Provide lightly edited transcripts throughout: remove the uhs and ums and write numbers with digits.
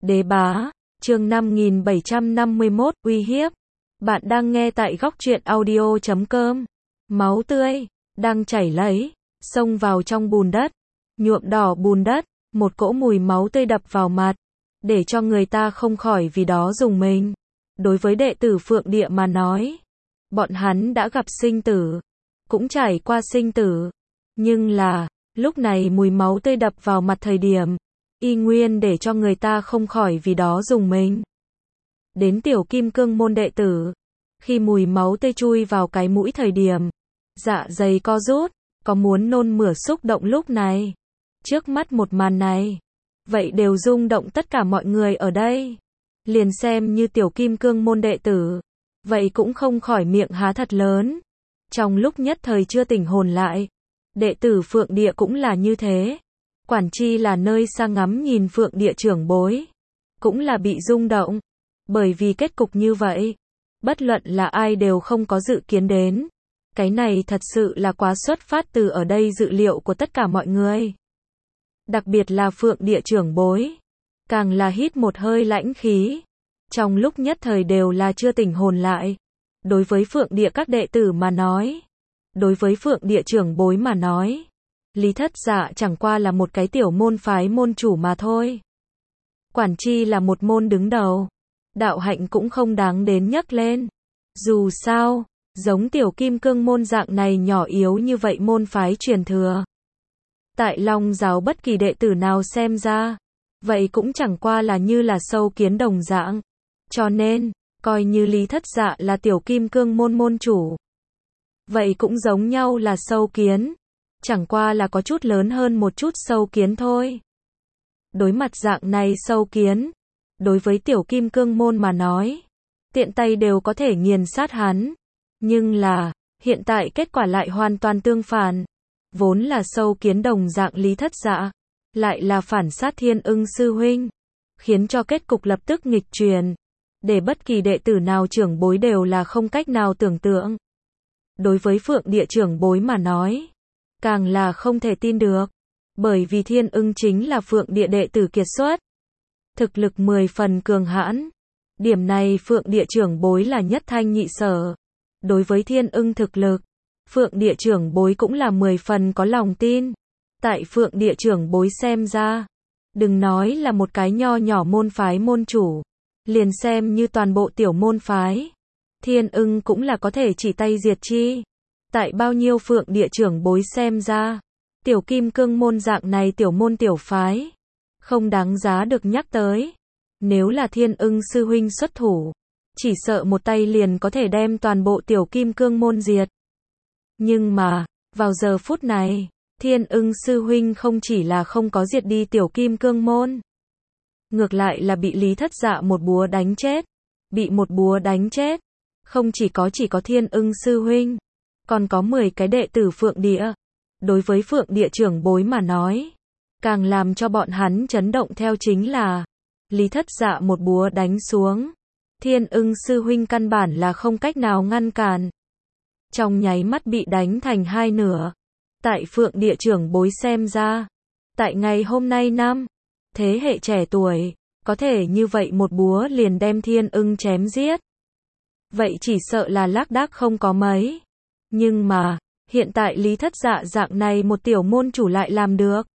Đế bá, chương 5751, uy hiếp. Bạn đang nghe tại góc truyện audio.com. Máu tươi, đang chảy lấy, xông vào trong bùn đất, nhuộm đỏ bùn đất, một cỗ mùi máu tươi đập vào mặt, để cho người ta không khỏi vì đó rùng mình. Đối với đệ tử Phượng Địa mà nói, bọn hắn đã gặp sinh tử, cũng trải qua sinh tử, nhưng là, lúc này mùi máu tươi đập vào mặt thời điểm, y nguyên để cho người ta không khỏi vì đó rùng mình. Đến tiểu kim cương môn đệ tử, khi mùi máu tươi chui vào cái mũi thời điểm, dạ dày co rút, có muốn nôn mửa xúc động lúc này. Trước mắt một màn này, vậy đều rung động tất cả mọi người ở đây. Liền xem như tiểu kim cương môn đệ tử, vậy cũng không khỏi miệng há thật lớn. Trong lúc nhất thời chưa tỉnh hồn lại, đệ tử Phượng Địa cũng là như thế. Quản chi là nơi xa ngắm nhìn Phượng Địa trưởng bối, cũng là bị rung động, bởi vì kết cục như vậy, bất luận là ai đều không có dự kiến đến. Cái này thật sự là quá xuất phát từ ở đây dự liệu của tất cả mọi người. Đặc biệt là Phượng Địa trưởng bối, càng là hít một hơi lãnh khí, trong lúc nhất thời đều là chưa tỉnh hồn lại. Đối với Phượng Địa các đệ tử mà nói, đối với Phượng Địa trưởng bối mà nói, Lý Thất Dạ chẳng qua là một cái tiểu môn phái môn chủ mà thôi. Quản chi là một môn đứng đầu, đạo hạnh cũng không đáng đến nhắc lên. Dù sao, giống tiểu kim cương môn dạng này nhỏ yếu như vậy môn phái truyền thừa, tại Long giáo bất kỳ đệ tử nào xem ra, vậy cũng chẳng qua là như là sâu kiến đồng dạng. Cho nên, coi như Lý Thất Dạ là tiểu kim cương môn môn chủ, vậy cũng giống nhau là sâu kiến, chẳng qua là có chút lớn hơn một chút sâu kiến thôi. Đối mặt dạng này sâu kiến, đối với tiểu kim cương môn mà nói, tiện tay đều có thể nghiền sát hắn. Nhưng là, hiện tại kết quả lại hoàn toàn tương phản. Vốn là sâu kiến đồng dạng Lý Thất Dạ, lại là phản sát Thiên Ưng sư huynh, khiến cho kết cục lập tức nghịch truyền, để bất kỳ đệ tử nào trưởng bối đều là không cách nào tưởng tượng. Đối với Phượng Địa trưởng bối mà nói, càng là không thể tin được, bởi vì Thiên Ưng chính là Phượng Địa đệ tử kiệt xuất, thực lực 10 phần cường hãn. Điểm này Phượng Địa trưởng bối là nhất thanh nhị sở. Đối với Thiên Ưng thực lực, Phượng Địa trưởng bối cũng là 10 phần có lòng tin. Tại Phượng Địa trưởng bối xem ra, đừng nói là một cái nho nhỏ môn phái môn chủ, liền xem như toàn bộ tiểu môn phái, Thiên Ưng cũng là có thể chỉ tay diệt chi. Tại bao nhiêu Phượng Địa trưởng bối xem ra, tiểu kim cương môn dạng này tiểu môn tiểu phái, không đáng giá được nhắc tới. Nếu là Thiên Ưng sư huynh xuất thủ, chỉ sợ một tay liền có thể đem toàn bộ tiểu kim cương môn diệt. Nhưng mà, vào giờ phút này, Thiên Ưng sư huynh không chỉ là không có diệt đi tiểu kim cương môn, ngược lại là bị Lý Thất Dạ một búa đánh chết. Bị một búa đánh chết, không chỉ có Thiên Ưng sư huynh, còn có 10 cái đệ tử Phượng Địa. Đối với Phượng Địa trưởng bối mà nói, càng làm cho bọn hắn chấn động theo chính là, Lý Thất Dạ một búa đánh xuống, Thiên Ưng sư huynh căn bản là không cách nào ngăn cản, trong nháy mắt bị đánh thành hai nửa. Tại Phượng Địa trưởng bối xem ra, tại ngày hôm nay thế hệ trẻ tuổi, có thể như vậy một búa liền đem Thiên Ưng chém giết, vậy chỉ sợ là lác đác không có mấy. Nhưng mà, hiện tại Lý Thất Dạ dạng này một tiểu môn chủ lại làm được.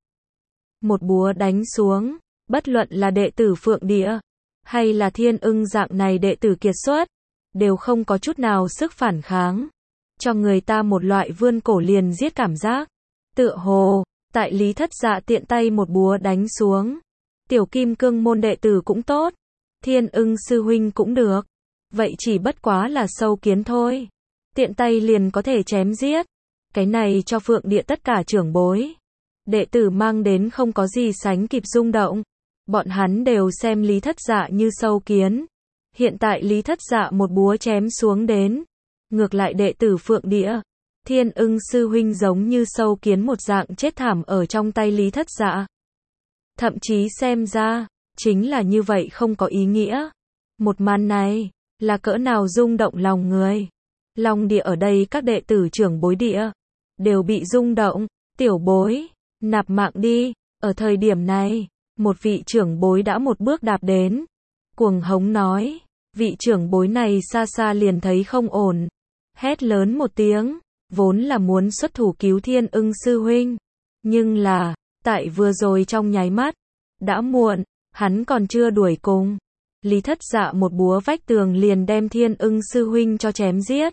Một búa đánh xuống, bất luận là đệ tử Phượng Địa, hay là Thiên Ưng dạng này đệ tử kiệt xuất, đều không có chút nào sức phản kháng, cho người ta một loại vươn cổ liền giết cảm giác. Tựa hồ, tại Lý Thất Dạ tiện tay một búa đánh xuống, tiểu kim cương môn đệ tử cũng tốt, Thiên Ưng sư huynh cũng được, vậy chỉ bất quá là sâu kiến thôi, tiện tay liền có thể chém giết. Cái này cho Phượng Địa tất cả trưởng bối, đệ tử mang đến không có gì sánh kịp rung động. Bọn hắn đều xem Lý Thất Dạ như sâu kiến. Hiện tại Lý Thất Dạ một búa chém xuống đến, ngược lại đệ tử Phượng Địa, Thiên Ưng sư huynh giống như sâu kiến một dạng chết thảm ở trong tay Lý Thất Dạ. Thậm chí xem ra, chính là như vậy không có ý nghĩa. Một màn này, là cỡ nào rung động lòng người. Long Địa ở đây các đệ tử trưởng bối địa, đều bị rung động. Tiểu bối, nạp mạng đi. Ở thời điểm này, một vị trưởng bối đã một bước đạp đến. Cuồng hống nói, vị trưởng bối này xa xa liền thấy không ổn. Hét lớn một tiếng, vốn là muốn xuất thủ cứu Thiên Ưng sư huynh. Nhưng là, tại vừa rồi trong nháy mắt, đã muộn, hắn còn chưa đuổi cùng. Lý Thất Dạ một búa vách tường liền đem Thiên Ưng sư huynh cho chém giết.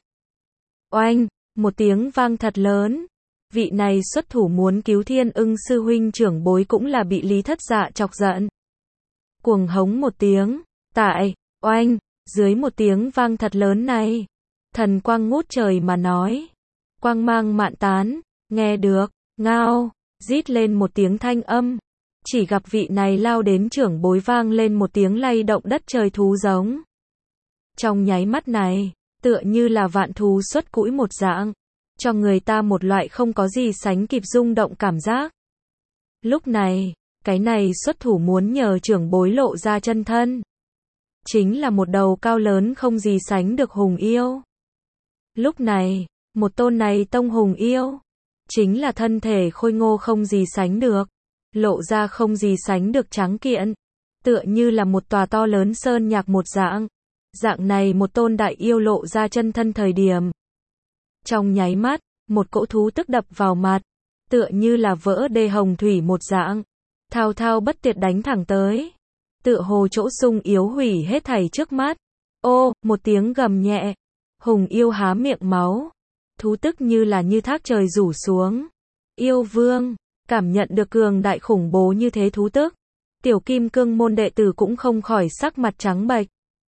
Oanh, một tiếng vang thật lớn. Vị này xuất thủ muốn cứu Thiên Ưng sư huynh trưởng bối cũng là bị Lý Thất Dạ chọc giận. Cuồng hống một tiếng, tại, oanh, dưới một tiếng vang thật lớn này, thần quang ngút trời mà nói. Quang mang mạn tán, nghe được, ngao, rít lên một tiếng thanh âm. Chỉ gặp vị này lao đến trưởng bối vang lên một tiếng lay động đất trời thú giống. Trong nháy mắt này, tựa như là vạn thú xuất cũi một dạng, cho người ta một loại không có gì sánh kịp rung động cảm giác. Lúc này, cái này xuất thủ muốn nhờ trưởng bối lộ ra chân thân. Chính là một đầu cao lớn không gì sánh được hùng yêu. Lúc này, một tôn này tông hùng yêu, chính là thân thể khôi ngô không gì sánh được, lộ ra không gì sánh được tráng kiện, tựa như là một tòa to lớn sơn nhạc một dạng. Dạng này một tôn đại yêu lộ ra chân thân thời điểm. Trong nháy mắt, một cỗ thú tức đập vào mặt, tựa như là vỡ đê hồng thủy một dạng, thao thao bất tuyệt đánh thẳng tới. Tựa hồ chỗ sung yếu hủy hết thảy trước mắt. Ô, một tiếng gầm nhẹ, hùng yêu há miệng máu, thú tức như là như thác trời rủ xuống. Yêu vương, cảm nhận được cường đại khủng bố như thế thú tức, tiểu kim cương môn đệ tử cũng không khỏi sắc mặt trắng bệch.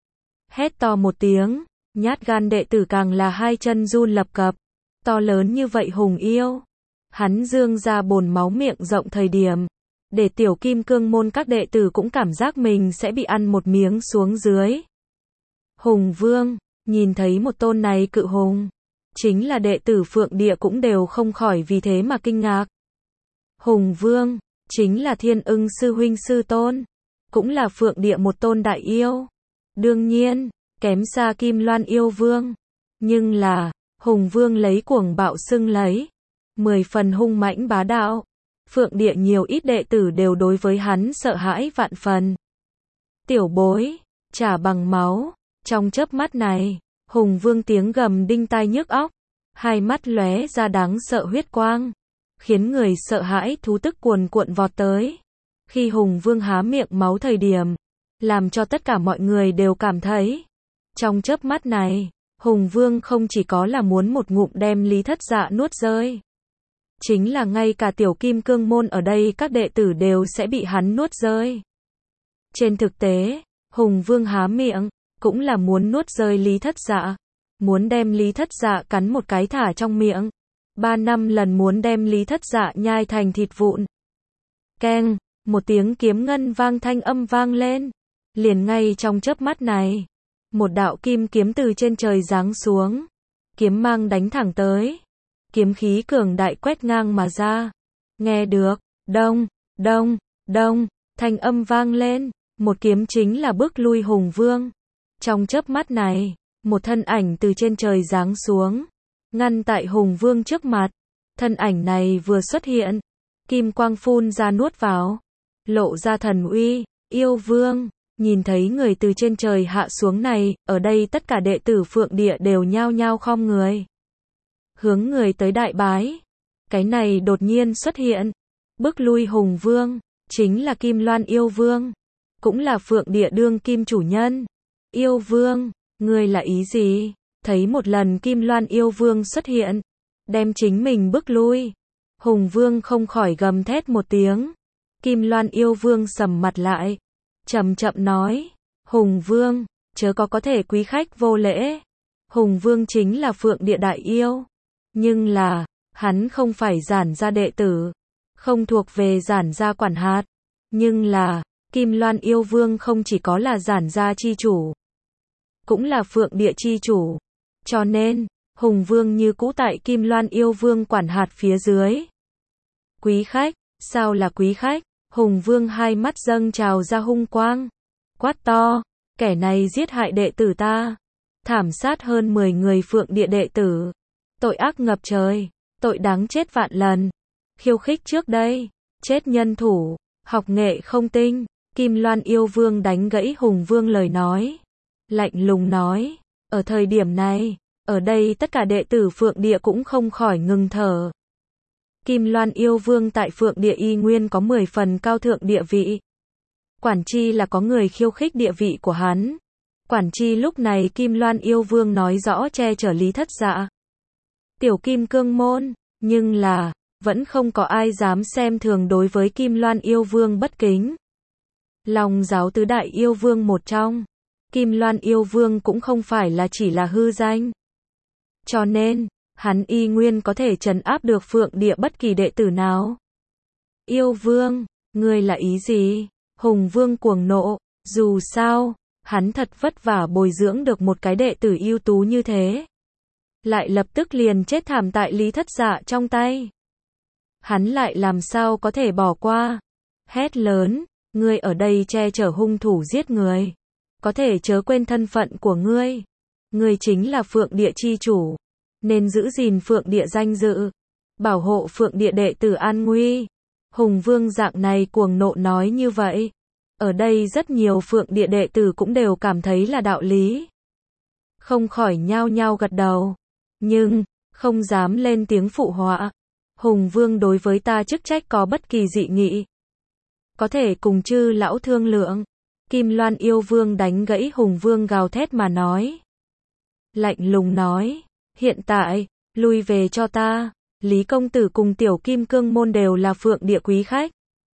Hét to một tiếng, nhát gan đệ tử càng là hai chân run lập cập. To lớn như vậy hùng yêu, hắn dương ra bồn máu miệng rộng thời điểm, để tiểu kim cương môn các đệ tử cũng cảm giác mình sẽ bị ăn một miếng xuống dưới. Hùng vương, nhìn thấy một tôn này cự hùng, chính là đệ tử Phượng Địa cũng đều không khỏi vì thế mà kinh ngạc. Hùng vương, chính là Thiên Ưng sư huynh sư tôn, cũng là Phượng Địa một tôn đại yêu. Đương nhiên, kém xa Kim Loan yêu vương. Nhưng là, hùng vương lấy cuồng bạo xưng lấy, 10 phần hung mãnh bá đạo. Phượng Địa nhiều ít đệ tử đều đối với hắn sợ hãi vạn phần. Tiểu bối, trả bằng máu. Trong chớp mắt này, hùng vương tiếng gầm đinh tai nhức óc, hai mắt lóe ra đáng sợ huyết quang, khiến người sợ hãi thú tức cuồn cuộn vọt tới. Khi hùng vương há miệng máu thời điểm, làm cho tất cả mọi người đều cảm thấy, trong chớp mắt này, hùng vương không chỉ có là muốn một ngụm đem Lý Thất Dạ nuốt rơi, chính là ngay cả tiểu kim cương môn ở đây các đệ tử đều sẽ bị hắn nuốt rơi. Trên thực tế, hùng vương há miệng, cũng là muốn nuốt rơi Lý Thất Dạ, muốn đem Lý Thất Dạ cắn một cái thả trong miệng, 3 năm lần muốn đem Lý Thất Dạ nhai thành thịt vụn. Keng, một tiếng kiếm ngân vang thanh âm vang lên, liền ngay trong chớp mắt này, một đạo kim kiếm từ trên trời giáng xuống, kiếm mang đánh thẳng tới, kiếm khí cường đại quét ngang mà ra. Nghe được, đông, đông, đông, thanh âm vang lên, một kiếm chính là bước lui hùng vương. Trong chớp mắt này, một thân ảnh từ trên trời giáng xuống, ngăn tại hùng vương trước mặt. Thân ảnh này vừa xuất hiện, kim quang phun ra nuốt vào, lộ ra thần uy. Yêu vương, nhìn thấy người từ trên trời hạ xuống này, ở đây tất cả đệ tử Phượng Địa đều nhao nhao khom người, hướng người tới đại bái. Cái này đột nhiên xuất hiện, bước lui hùng vương, chính là Kim Loan yêu vương, cũng là Phượng Địa đương kim chủ nhân. Yêu vương, ngươi là ý gì? Thấy một lần Kim Loan yêu vương xuất hiện, đem chính mình bước lui, hùng vương không khỏi gầm thét một tiếng. Kim Loan yêu vương sầm mặt lại, chậm chậm nói, hùng vương, chớ có thể quý khách vô lễ. Hùng vương chính là Phượng Địa đại yêu, nhưng là, hắn không phải giản gia đệ tử, không thuộc về giản gia quản hạt. Nhưng là, Kim Loan yêu vương không chỉ có là giản gia chi chủ, cũng là Phượng Địa chi chủ. Cho nên, hùng vương như cũ tại Kim Loan yêu vương quản hạt phía dưới. Quý khách, sao là quý khách? Hùng vương hai mắt dâng trào ra hung quang, quát to, kẻ này giết hại đệ tử ta, thảm sát hơn 10 người Phượng Địa đệ tử, tội ác ngập trời, tội đáng chết vạn lần, khiêu khích trước đây, chết nhân thủ, học nghệ không tinh. Kim Loan yêu vương đánh gãy Hùng Vương lời nói. Lạnh lùng nói, ở thời điểm này, ở đây tất cả đệ tử Phượng Địa cũng không khỏi ngừng thở. Kim Loan yêu vương tại Phượng Địa y nguyên có 10 phần cao thượng địa vị. Quản chi là có người khiêu khích địa vị của hắn. Quản chi lúc này Kim Loan yêu vương nói rõ che chở Lý Thất Dạ. Tiểu Kim Cương môn, nhưng là, vẫn không có ai dám xem thường đối với Kim Loan yêu vương bất kính. Long giáo tứ đại yêu vương một trong, Kim Loan yêu vương cũng không phải là chỉ là hư danh. Cho nên, hắn y nguyên có thể trấn áp được Phượng Địa bất kỳ đệ tử nào. Yêu vương, ngươi là ý gì? Hùng Vương cuồng nộ, dù sao, hắn thật vất vả bồi dưỡng được một cái đệ tử ưu tú như thế. Lại lập tức liền chết thảm tại Lý Thất Dạ trong tay. Hắn lại làm sao có thể bỏ qua? Hét lớn, ngươi ở đây che chở hung thủ giết người. Có thể chớ quên thân phận của ngươi. Ngươi chính là Phượng Địa chi chủ. Nên giữ gìn Phượng Địa danh dự. Bảo hộ Phượng Địa đệ tử an nguy. Hùng Vương dạng này cuồng nộ nói như vậy. Ở đây rất nhiều Phượng Địa đệ tử cũng đều cảm thấy là đạo lý. Không khỏi nhao nhao gật đầu. Nhưng, không dám lên tiếng phụ họa. Hùng Vương đối với ta chức trách có bất kỳ dị nghị. Có thể cùng chư lão thương lượng. Kim Loan yêu vương đánh gãy Hùng Vương gào thét mà nói. Lạnh lùng nói, hiện tại, lui về cho ta. Lý công tử cùng tiểu Kim Cương môn đều là Phượng Địa quý khách.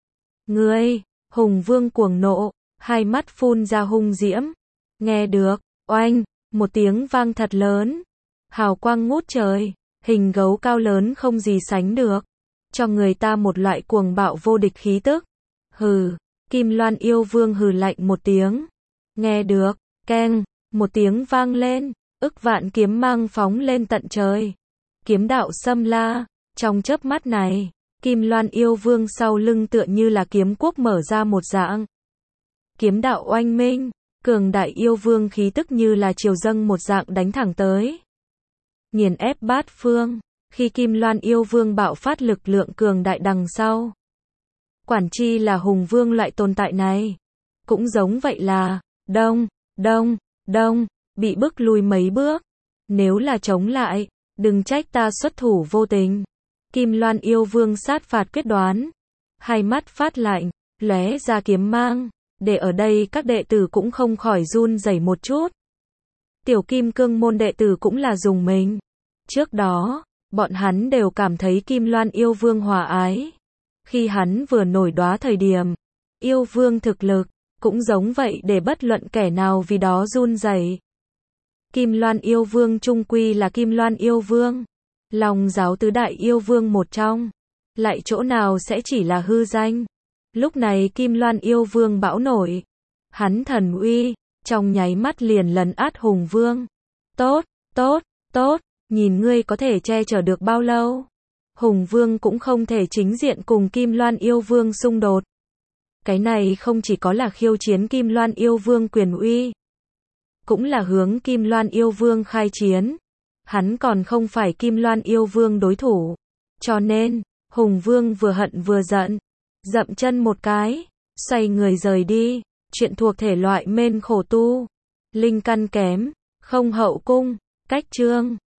Ngươi, Hùng Vương cuồng nộ, hai mắt phun ra hung diễm. Nghe được, oanh, một tiếng vang thật lớn. Hào quang ngút trời, hình gấu cao lớn không gì sánh được. Cho người ta một loại cuồng bạo vô địch khí tức. Hừ, Kim Loan yêu vương hừ lạnh một tiếng. Nghe được, keng, một tiếng vang lên, ức vạn kiếm mang phóng lên tận trời. Kiếm đạo xâm la, trong chớp mắt này, Kim Loan yêu vương sau lưng tựa như là kiếm quốc mở ra một dạng. Kiếm đạo oanh minh, cường đại yêu vương khí tức như là triều dâng một dạng đánh thẳng tới. Nghiền ép bát phương, khi Kim Loan yêu vương bạo phát lực lượng cường đại đằng sau. Quản chi là Hùng Vương loại tồn tại này. Cũng giống vậy là, đông, bị bức lui mấy bước. Nếu là chống lại, đừng trách ta xuất thủ vô tình. Kim Loan yêu vương sát phạt quyết đoán. Hai mắt phát lạnh, lóe ra kiếm mang. Để ở đây các đệ tử cũng không khỏi run rẩy một chút. Tiểu Kim Cương môn đệ tử cũng là dùng mình. Trước đó, bọn hắn đều cảm thấy Kim Loan yêu vương hòa ái. Khi hắn vừa nổi đoá thời điểm, yêu vương thực lực, cũng giống vậy để bất luận kẻ nào vì đó run rẩy. Kim Loan yêu vương trung quy là Kim Loan yêu vương. Long giáo tứ đại yêu vương một trong. Lại chỗ nào sẽ chỉ là hư danh. Lúc này Kim Loan yêu vương bão nổi. Hắn thần uy, trong nháy mắt liền lấn át Hùng Vương. Tốt, nhìn ngươi có thể che chở được bao lâu. Hùng Vương cũng không thể chính diện cùng Kim Loan yêu vương xung đột. Cái này không chỉ có là khiêu chiến Kim Loan yêu vương quyền uy. Cũng là hướng Kim Loan yêu vương khai chiến. Hắn còn không phải Kim Loan yêu vương đối thủ. Cho nên, Hùng Vương vừa hận vừa giận. Dậm chân một cái, xoay người rời đi. Chuyện thuộc thể loại mên khổ tu. Linh căn kém, không hậu cung, cách chương.